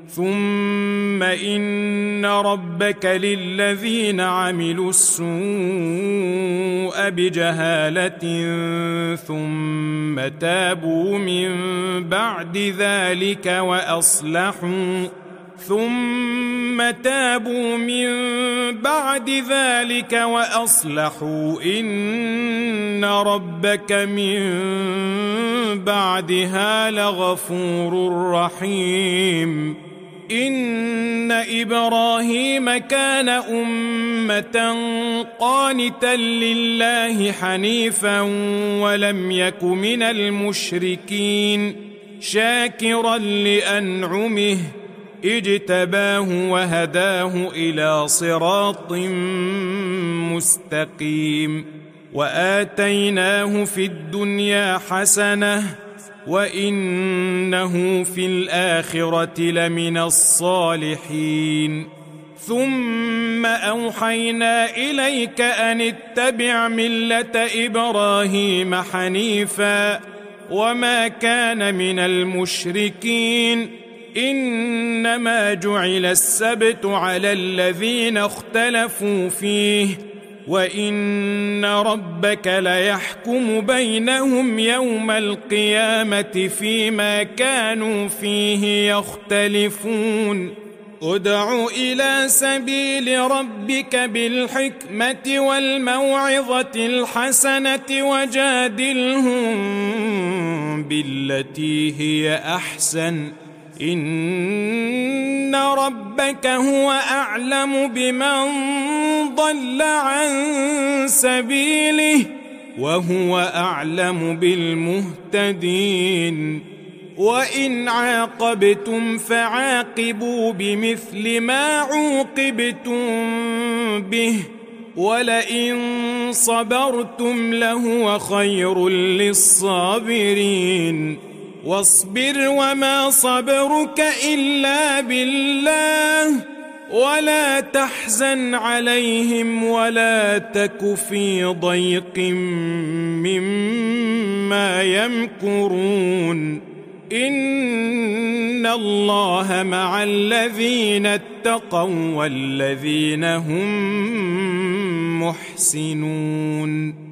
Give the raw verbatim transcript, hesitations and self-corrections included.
ثم إن ربك للذين عملوا السوء بجهالة ثم تابوا من بعد ذلك وأصلحوا ثم تابوا من بعد ذلك وأصلحوا إن ربك من بعدها لغفور رحيم. إن إبراهيم كان أمة قانتا لله حنيفا ولم يك من المشركين شاكرا لأنعمه اجتباه وهداه إلى صراط مستقيم. وآتيناه في الدنيا حسنة وإنه في الآخرة لمن الصالحين. ثم أوحينا إليك أن اتبع ملة إبراهيم حنيفا وما كان من المشركين. إنما جعل السبت على الذين اختلفوا فيه وإن ربك ليحكم بينهم يوم القيامة فيما كانوا فيه يختلفون. ادع إلى سبيل ربك بالحكمة والموعظة الحسنة وجادلهم بالتي هي أحسن إن ربك هو أعلم بمن ضل عن سبيله وهو أعلم بالمهتدين. وإن عاقبتم فعاقبوا بمثل ما عوقبتم به ولئن صبرتم لهو خير للصابرين. واصبر وما صبرك إلا بالله ولا تحزن عليهم ولا تك في ضيق مما يمكرون. إن الله مع الذين اتقوا والذين هم محسنون.